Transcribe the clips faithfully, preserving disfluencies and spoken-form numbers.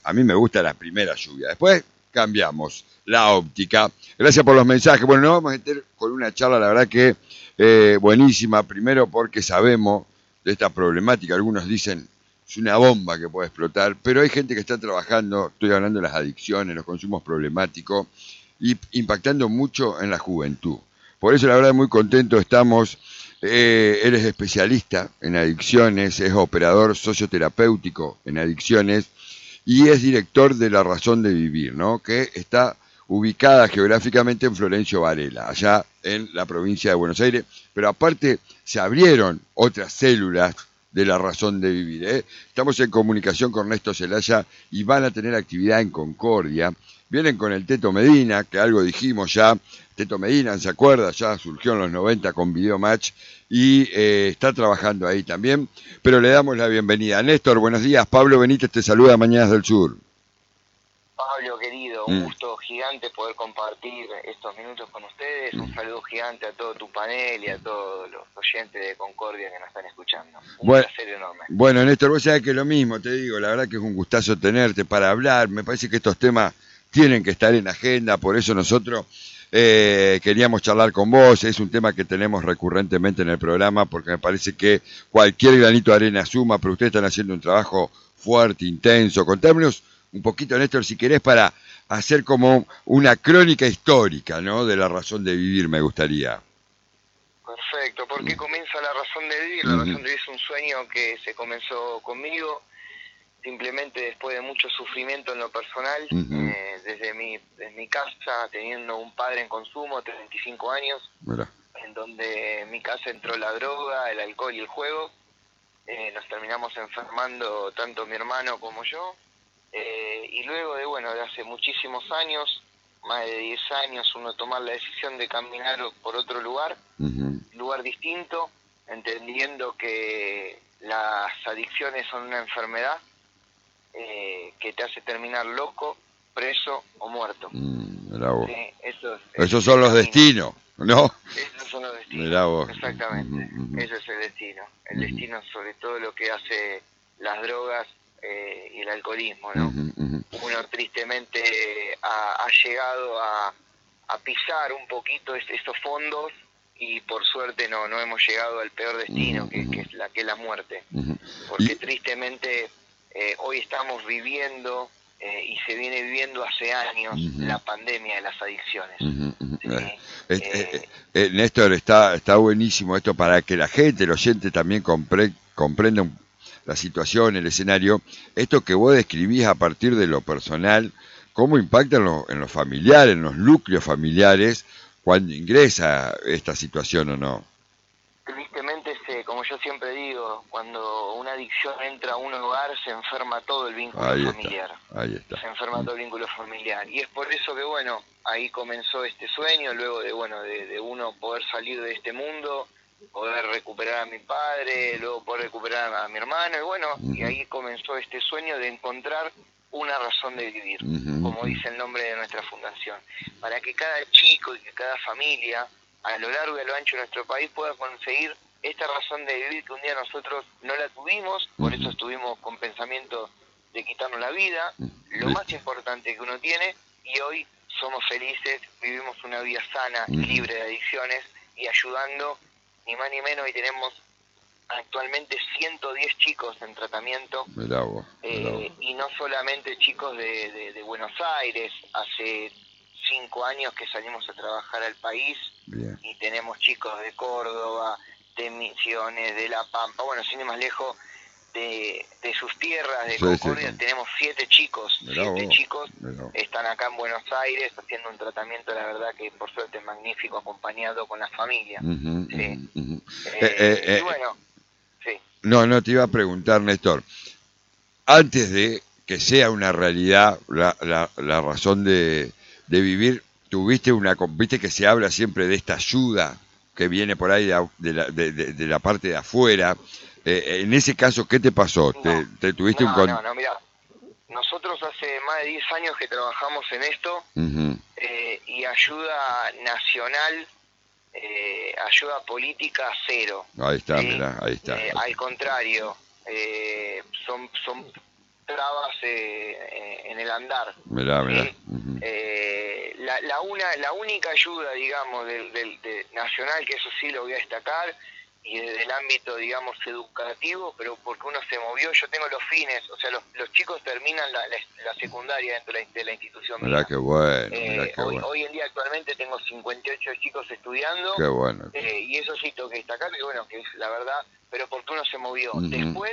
a mí me gusta la primera lluvia. Después cambiamos la óptica. Gracias por los mensajes. Bueno, nos vamos a meter con una charla, la verdad que eh, buenísima. Primero porque sabemos de esta problemática. Algunos dicen es una bomba que puede explotar, pero hay gente que está trabajando, estoy hablando de las adicciones, los consumos problemáticos, y impactando mucho en la juventud. Por eso la verdad muy contento estamos. Eh, él es especialista en adicciones, es operador socioterapéutico en adicciones y es director de La Razón de Vivir, ¿no? Que está ubicada geográficamente en Florencio Varela, allá en la provincia de Buenos Aires, pero aparte se abrieron otras células de La Razón de Vivir, ¿eh? Estamos en comunicación con Néstor Celaya y van a tener actividad en Concordia. Vienen con el Teto Medina, que algo dijimos ya. Teto Medina, ¿se acuerda? Ya surgió en los noventa con Videomatch y eh, está trabajando ahí también. Pero le damos la bienvenida. Néstor, buenos días. Pablo Benítez te saluda, Mañanas del Sur. Pablo, querido, un mm. gusto gigante poder compartir estos minutos con ustedes. Mm. Un saludo gigante a todo tu panel y a todos los oyentes de Concordia que nos están escuchando. Un bueno, placer enorme. Bueno, Néstor, vos sabés que lo mismo, te digo, la verdad que es un gustazo tenerte para hablar. Me parece que estos temas tienen que estar en agenda, por eso nosotros eh, queríamos charlar con vos. Es un tema que tenemos recurrentemente en el programa, porque me parece que cualquier granito de arena suma, pero ustedes están haciendo un trabajo fuerte, intenso. Contámonos un poquito, Néstor, si querés, para hacer como una crónica histórica, ¿no?, de La Razón de Vivir, me gustaría. Perfecto. ¿Por qué comienza La Razón de Vivir? La uh-huh. Razón de Vivir es un sueño que se comenzó conmigo, simplemente después de mucho sufrimiento en lo personal, uh-huh. eh, desde mi desde mi casa, teniendo un padre en consumo, treinta y cinco años, Mira. en donde en mi casa entró la droga, el alcohol y el juego. Eh, nos terminamos enfermando tanto mi hermano como yo. Eh, y luego de, bueno, de hace muchísimos años, más de diez años, uno tomar la decisión de caminar por otro lugar, uh-huh. lugar distinto, entendiendo que las adicciones son una enfermedad eh, que te hace terminar loco, preso o muerto. Mm, mirá vos. Sí, eso es, Esos son los destinos, ¿no? Esos son los destinos. Mirá vos. Exactamente, uh-huh. ese es el destino. El uh-huh. destino sobre todo lo que hace las drogas eh, y el alcoholismo, ¿no? Uh-huh, uh-huh. Uno tristemente ha, ha llegado a, a pisar un poquito es, estos fondos y por suerte no no hemos llegado al peor destino, uh-huh. que, que es la que es la muerte. Uh-huh. Porque y... tristemente eh, hoy estamos viviendo eh, y se viene viviendo hace años uh-huh. la pandemia de las adicciones. Uh-huh, uh-huh. ¿Sí? Eh, eh, eh, eh, Néstor, está, está buenísimo esto para que la gente, el oyente también compre, comprenda un la situación, el escenario, esto que vos describís a partir de lo personal, cómo impacta en lo, en lo familiar, en los núcleos familiares, cuando ingresa esta situación o no. Tristemente, se, como yo siempre digo, cuando una adicción entra a un hogar, se enferma todo el vínculo ahí familiar. Está, ahí está. Se enferma todo el vínculo familiar. Y es por eso que, bueno, ahí comenzó este sueño, luego de, bueno, de, de uno poder salir de este mundo, poder recuperar a mi padre, luego poder recuperar a mi hermano, y bueno, uh-huh. y ahí comenzó este sueño de encontrar una razón de vivir, uh-huh. como dice el nombre de nuestra fundación, para que cada chico y que cada familia, a lo largo y a lo ancho de nuestro país, pueda conseguir esta razón de vivir que un día nosotros no la tuvimos, por uh-huh. eso estuvimos con pensamiento de quitarnos la vida, uh-huh. lo más importante que uno tiene, y hoy somos felices, vivimos una vida sana, uh-huh. libre de adicciones, y ayudando ni más ni menos, y tenemos actualmente ciento diez chicos en tratamiento. Mirá vos, mirá vos. Eh, y no solamente chicos de, de, de Buenos Aires, hace cinco años que salimos a trabajar al país. Bien. Y tenemos chicos de Córdoba, de Misiones, de La Pampa, bueno, sin ir más lejos, de, de sus tierras, de sí, Concordia, sí. Tenemos siete chicos, mirá siete vos, chicos están acá en Buenos Aires haciendo un tratamiento, la verdad que por suerte magnífico, acompañado con la familia. Uh-huh, sí. uh-huh. eh, eh, eh, y bueno, sí. No, no, te iba a preguntar, Néstor, antes de que sea una realidad la, la, la razón de, de vivir, tuviste una, viste que se habla siempre de esta ayuda que viene por ahí de, de, la, de, de, de la parte de afuera. Eh, en ese caso, ¿qué te pasó? No, ¿Te, te tuviste no, un con... no, no, mira, nosotros hace más de diez años que trabajamos en esto, uh-huh. eh, y ayuda nacional, eh, ayuda política cero. Ahí está, ¿sí? Mirá, ahí está. Eh, al contrario, eh, son, son trabas eh, el andar. Mirá, mirá. ¿Sí? Uh-huh. eh, la, la, una, la única ayuda, digamos, del, del de nacional, que eso sí lo voy a destacar, y desde el ámbito, digamos, educativo, pero porque uno se movió, yo tengo los fines, o sea, los, los chicos terminan la, la, la secundaria dentro de la, de la institución Mirá mía. qué bueno, eh, mirá qué hoy, bueno. hoy en día actualmente tengo cincuenta y ocho chicos estudiando, Qué bueno. eh, y eso sí tengo que destacar, que bueno, que es la verdad, pero porque uno se movió. Uh-huh. Después,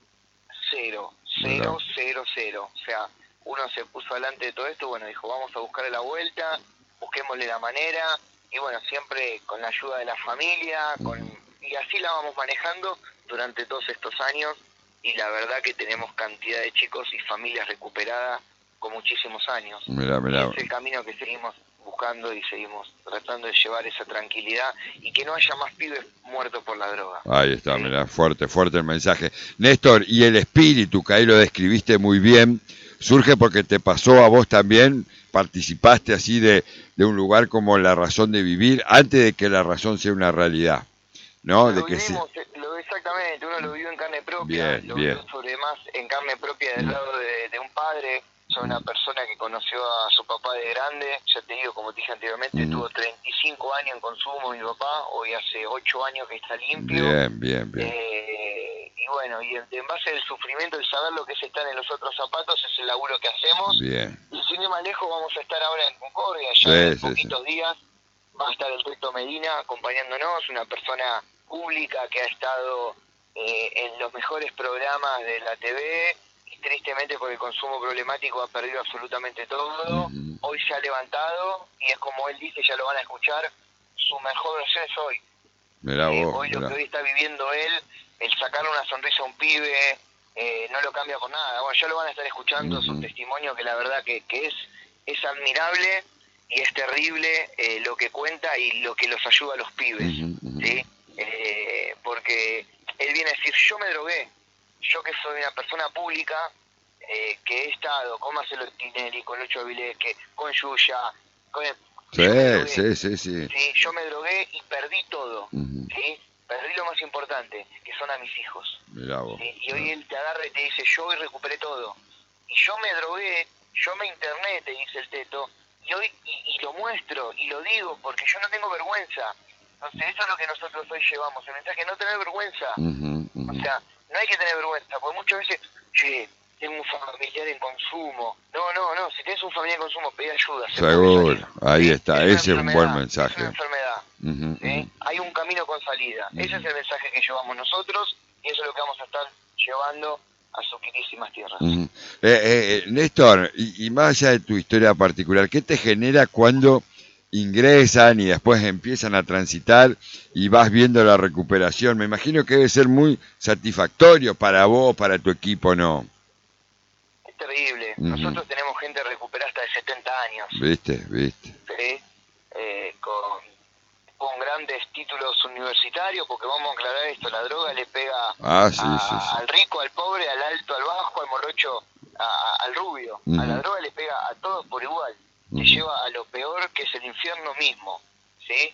cero, cero, mirá. cero, cero, o sea, uno se puso delante de todo esto, bueno, dijo, vamos a buscarle la vuelta, busquémosle la manera, y bueno, siempre con la ayuda de la familia, uh-huh. con y así la vamos manejando durante todos estos años, y la verdad que tenemos cantidad de chicos y familias recuperadas con muchísimos años. Mirá, mirá. Y es el camino que seguimos buscando y seguimos tratando de llevar esa tranquilidad y que no haya más pibes muertos por la droga. Ahí está, ¿Sí? mirá, fuerte, fuerte el mensaje. Néstor, y el espíritu, que ahí lo describiste muy bien, surge porque te pasó a vos también, participaste así de, de un lugar como La Razón de Vivir, antes de que la razón sea una realidad. ¿No? Lo De que vivimos, sí. lo, exactamente, uno lo vivió en carne propia, Bien, lo bien. vivió sobre más en carne propia del lado de, de un padre. Soy una persona que conoció a su papá de grande, ya te digo, como te dije anteriormente, Mm. tuvo treinta y cinco años en consumo mi papá, hoy hace ocho años que está limpio. Bien, bien, bien. Eh, y bueno, y en, en base al sufrimiento, el saber lo que es estar en los otros zapatos, es el laburo que hacemos. Bien. Y sin ir más lejos, vamos a estar ahora en Concordia, ya Sí, en sí, poquitos sí. días. Va a estar el Resto Medina acompañándonos, una persona pública que ha estado eh, en los mejores programas de la T V y tristemente por el consumo problemático ha perdido absolutamente todo. Uh-huh. Hoy se ha levantado y es como él dice, ya lo van a escuchar, su mejor versión es hoy. Mirá eh, vos, hoy mirá. Lo que hoy está viviendo él, el sacarle una sonrisa a un pibe, eh, no lo cambia por nada. Bueno, ya lo van a estar escuchando, uh-huh. Su testimonio que la verdad que, que es, es admirable. Y es terrible eh, lo que cuenta y lo que los ayuda a los pibes, uh-huh, uh-huh. ¿Sí? Eh, porque él viene a decir, yo me drogué, yo que soy una persona pública, eh, que he estado con Marcelo Tinelli, con Lucho Avilesque, con Yuya, con el, sí, drogué, sí, sí, sí, sí. Yo me drogué y perdí todo, uh-huh. ¿Sí? Perdí lo más importante, que son a mis hijos. Mirá vos. ¿Sí? Y hoy él te agarra y te dice, yo hoy recuperé todo. Y yo me drogué, yo me interné, te dice el teto, y hoy y, y lo muestro y lo digo porque yo no tengo vergüenza. Entonces eso es lo que nosotros hoy llevamos, el mensaje, no tener vergüenza. Uh-huh, uh-huh. O sea, no hay que tener vergüenza, porque muchas veces, che, tengo un familiar en consumo. No, no, no, si tienes un familiar en consumo, pedí ayuda. Seguro, ahí ¿Sí? está, es ese es un buen mensaje. Es una enfermedad, uh-huh, ¿sí? Uh-huh. Hay un camino con salida. Uh-huh. Ese es el mensaje que llevamos nosotros y eso es lo que vamos a estar llevando a sus queridísimas tierras. Uh-huh. eh, eh, Néstor, y, y más allá de tu historia particular, ¿qué te genera cuando ingresan y después empiezan a transitar y vas viendo la recuperación? Me imagino que debe ser muy satisfactorio para vos, para tu equipo, ¿no? Es terrible. Uh-huh. Nosotros tenemos gente recuperada hasta de setenta años. ¿Viste? ¿Viste? Sí. Eh, con, con grandes títulos universitarios, porque vamos a aclarar esto, la droga le pega ah, sí, a, sí, sí. al rico, al pobre, al alto, al bajo, al morocho, a, a, al rubio. Uh-huh. A la droga le pega a todos por igual. Uh-huh. Te lleva a lo peor, que es el infierno mismo, ¿sí?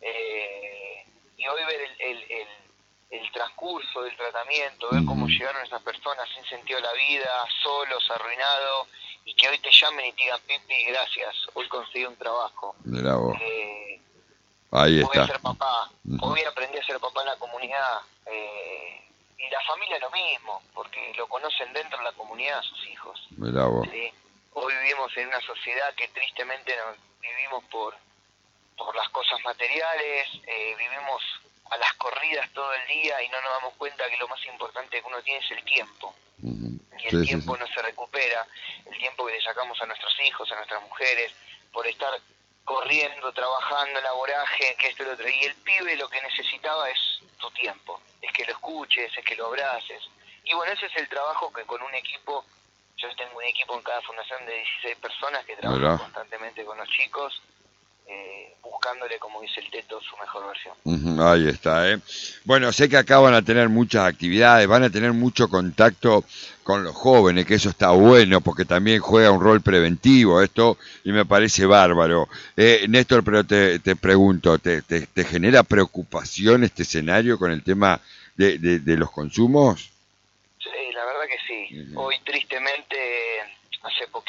Eh, y hoy ver el, el, el, el transcurso del tratamiento, ver uh-huh. cómo llegaron esas personas sin sentido de la vida, solos, arruinados, y que hoy te llamen y te digan, Pipi, gracias, hoy conseguí un trabajo. Mirá vos. Eh, Ahí hoy está. Voy a ser papá, uh-huh. hoy aprendí a ser papá en la comunidad, eh, y la familia lo mismo, porque lo conocen dentro de la comunidad a sus hijos. Mirá vos. ¿Sí? Hoy vivimos en una sociedad que tristemente nos vivimos por, por las cosas materiales, eh, vivimos a las corridas todo el día y no nos damos cuenta que lo más importante que uno tiene es el tiempo. Uh-huh. Y el sí, tiempo sí, sí. no se recupera, el tiempo que le sacamos a nuestros hijos, a nuestras mujeres, por estar corriendo, trabajando en la voraje, que esto y lo otro. Y el pibe lo que necesitaba es tu tiempo, es que lo escuches, es que lo abraces. Y bueno, ese es el trabajo que con un equipo, yo tengo un equipo en cada fundación de dieciséis personas que trabajan ¿verdad? Constantemente con los chicos, eh, buscándole, como dice el Teto, su mejor versión. Uh-huh, ahí está, ¿eh? Bueno, sé que acá van a tener muchas actividades, van a tener mucho contacto con los jóvenes, que eso está bueno, porque también juega un rol preventivo esto, y me parece bárbaro. Eh, Néstor, pero te, te pregunto, ¿te, te, ¿te genera preocupación este escenario con el tema de, de, de los consumos? Sí, la verdad que sí. Uh-huh. Hoy, tristemente, hace poquito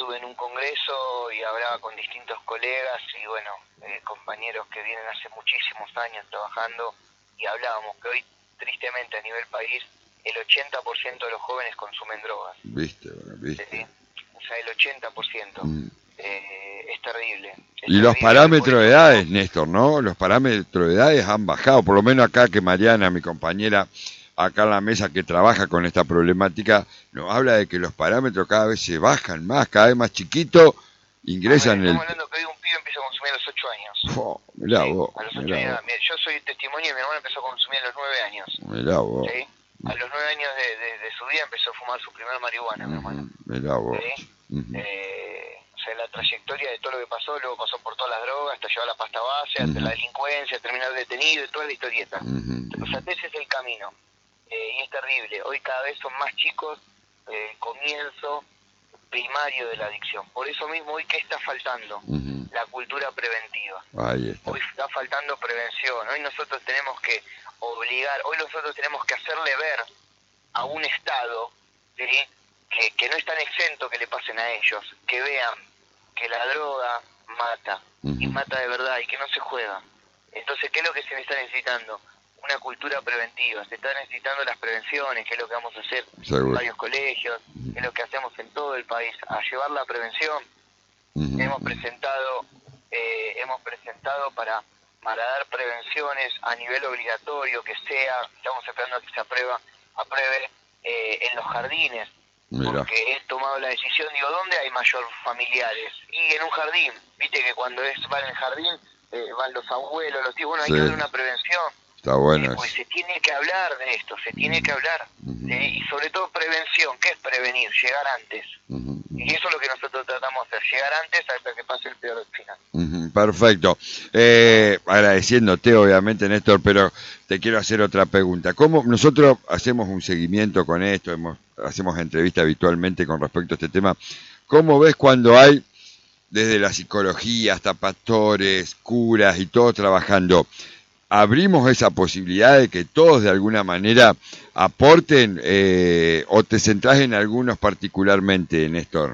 estuve en un congreso y hablaba con distintos colegas y bueno, eh, compañeros que vienen hace muchísimos años trabajando y hablábamos que hoy, tristemente a nivel país, el ochenta por ciento de los jóvenes consumen drogas. Viste, bueno, viste. ¿Sí? O sea, el ochenta por ciento. Mm. Eh, es terrible. Es y los terrible, parámetros de edades, Néstor, ¿no? Los parámetros de edades han bajado, por lo menos acá que Mariana, mi compañera, acá en la mesa que trabaja con esta problemática, nos habla de que los parámetros cada vez se bajan más, cada vez más chiquitos, ingresan en el... Estamos hablando que hoy un pibe empieza a consumir a los ocho años. Oh, mirá ¿sí? vos, A los ocho mirá años. vos. Mira, yo soy testimonio y mi hermano empezó a consumir a los nueve años. Mirá vos. ¿Sí? A los nueve años de, de, de su vida empezó a fumar su primer marihuana, uh-huh, mi hermano. Mirá vos. ¿Sí? Uh-huh. Eh, o sea, la trayectoria de todo lo que pasó, luego pasó por todas las drogas, hasta llevar la pasta base, hasta uh-huh, la delincuencia, terminar detenido, toda la historieta. Uh-huh. O sea, ese es el camino. Eh, y es terrible. Hoy cada vez son más chicos el eh, comienzo primario de la adicción. Por eso mismo, hoy, ¿qué está faltando? Uh-huh. La cultura preventiva. Ahí está. Hoy está faltando prevención. Hoy nosotros tenemos que obligar, hoy nosotros tenemos que hacerle ver a un Estado, ¿sí?, que, que no es tan exento que le pasen a ellos, que vean que la droga mata, uh-huh, y mata de verdad, y que no se juega. Entonces, ¿qué es lo que se está necesitando? Una cultura preventiva. Se están necesitando las prevenciones, que es lo que vamos a hacer Seguro. en varios colegios, uh-huh, que es lo que hacemos en todo el país, a llevar la prevención. Uh-huh. Hemos presentado, eh, hemos presentado para para dar prevenciones a nivel obligatorio, que sea, estamos esperando a que se aprueba, apruebe eh, en los jardines. Mira. Porque he tomado la decisión, digo, ¿dónde hay mayor familiares? Y en un jardín, viste que cuando es va en el jardín, eh, van los abuelos, los tíos, bueno, hay sí. que dar una prevención. Está bueno. Eh, pues se tiene que hablar de esto, se tiene que hablar. Uh-huh. eh, y sobre todo prevención, ¿qué es prevenir? Llegar antes. Uh-huh. Y eso es lo que nosotros tratamos de hacer, llegar antes hasta que pase el peor final. Uh-huh. Perfecto. Eh, agradeciéndote, obviamente, Néstor, pero te quiero hacer otra pregunta. ¿Cómo nosotros hacemos un seguimiento con esto? Hemos, hacemos entrevistas habitualmente con respecto a este tema. ¿Cómo ves cuando hay, desde la psicología hasta pastores, curas y todos trabajando, abrimos esa posibilidad de que todos de alguna manera aporten, eh, o te centrás en algunos particularmente, Néstor?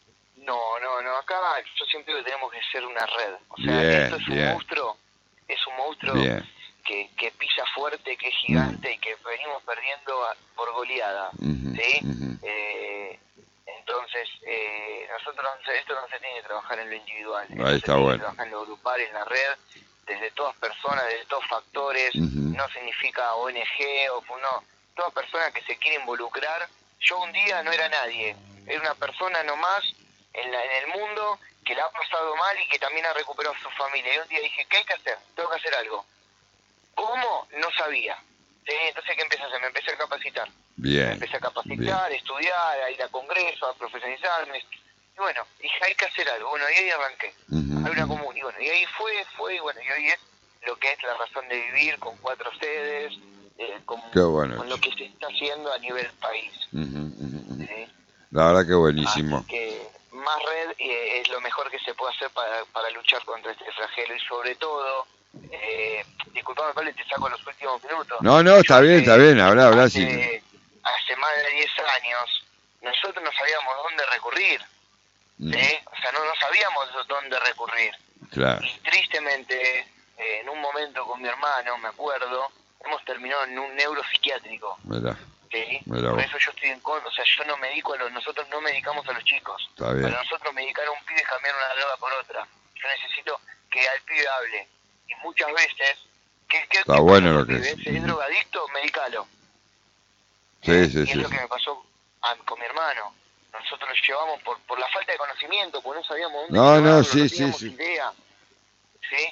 No, no, no, acá yo siempre digo que tenemos que ser una red. O sea, bien, esto es un bien. monstruo, es un monstruo que, que pisa fuerte, que es gigante, mm. y que venimos perdiendo a, por goleada, uh-huh, ¿sí? Uh-huh. Eh, entonces, eh, nosotros, esto no se tiene que trabajar en lo individual, ahí está se bueno. tiene que trabajar en lo grupal, en la red, desde todas personas, desde todos factores, uh-huh, no significa O N G, o no, toda persona que se quiere involucrar. Yo un día no era nadie, era una persona nomás en, la, en el mundo que la ha pasado mal y que también ha recuperado a su familia. Y un día dije, ¿qué hay que hacer? Tengo que hacer algo. ¿Cómo? No sabía. ¿Sí? Entonces, ¿qué empecé a hacer? Me empecé a capacitar. Bien. Me empecé a capacitar, bien. a estudiar, a ir a congresos, a profesionalizarme. Y bueno, dije, hay que hacer algo. Bueno, y ahí arranqué. Uh-huh. Hay una común. Y bueno, y ahí fue, fue, y bueno, y hoy es lo que es la razón de vivir, con cuatro sedes, eh, con, bueno. con lo que se está haciendo a nivel país. Uh-huh, uh-huh. ¿Sí? La verdad que buenísimo. Así que más red eh, es lo mejor que se puede hacer para, para luchar contra este flagelo y sobre todo, eh, disculpame Pablo, te saco los últimos minutos. No, no, está bien, está bien, habla, habla, hace, sí. Hace más de diez años nosotros no sabíamos dónde recurrir, mm. ¿sí? O sea, no, no sabíamos dónde recurrir. Claro. Y tristemente, eh, en un momento con mi hermano, me acuerdo, hemos terminado en un neuropsiquiátrico. ¿Verdad? Sí, Mirá por vos. eso yo estoy en contra, o sea, yo no medico a los, nosotros no medicamos a los chicos. Está bien. Para nosotros medicar a un pibe es cambiar una droga por otra. Yo necesito que al pibe hable. Y muchas veces, ¿qué, qué, Está qué bueno lo que es. es. ¿Es drogadicto? Medicalo. Sí, ¿Eh? sí, y sí. es lo que me pasó a, con mi hermano. Nosotros lo llevamos por, por la falta de conocimiento, porque no sabíamos dónde No, llevarlo, no, sí, no sí, teníamos sí. idea. ¿Sí?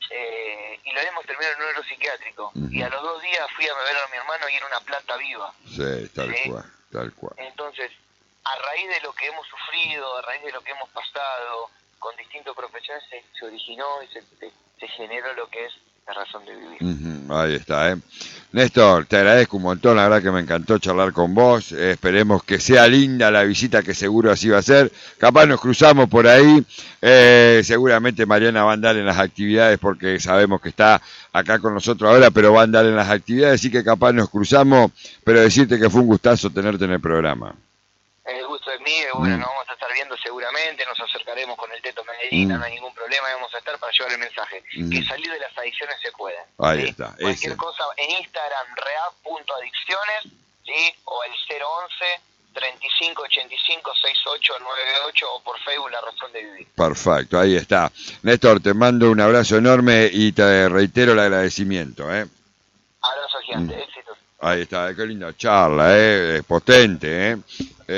Eh, y lo hemos terminado en un neuropsiquiátrico. Uh-huh. Y a los dos días fui a ver a mi hermano y era una planta viva. Sí, tal ¿sí? cual, tal cual. Entonces, a raíz de lo que hemos sufrido, a raíz de lo que hemos pasado con distintos profesionales, se, se originó y se, se, se generó lo que es la razón de vivir. Uh-huh, ahí está, ¿eh? Néstor, te agradezco un montón, la verdad que me encantó charlar con vos, eh, esperemos que sea linda la visita, que seguro así va a ser, capaz nos cruzamos por ahí, eh, seguramente Mariana va a andar en las actividades porque sabemos que está acá con nosotros ahora, pero va a andar en las actividades, así que capaz nos cruzamos, pero decirte que fue un gustazo tenerte en el programa. El gusto es mío, y bueno, mm. nos vamos a estar viendo seguramente, nos acercaremos con el Teto Medina, Mm. no hay ningún problema, vamos a estar para llevar el mensaje. Mm. Que salir de las adicciones se puede. Ahí ¿sí? está, Cualquier ese. cosa en Instagram, reap punto adicciones, ¿sí? O el cero once, treinta y cinco, ochenta y cinco, sesenta y ocho, noventa y ocho, o por Facebook La Razón de Vivir. Perfecto, ahí está. Néstor, te mando un abrazo enorme y te reitero el agradecimiento, ¿eh? Abrazo gigante, Mm. éxitos. Ahí está, qué linda charla, ¿eh? Es potente, ¿eh?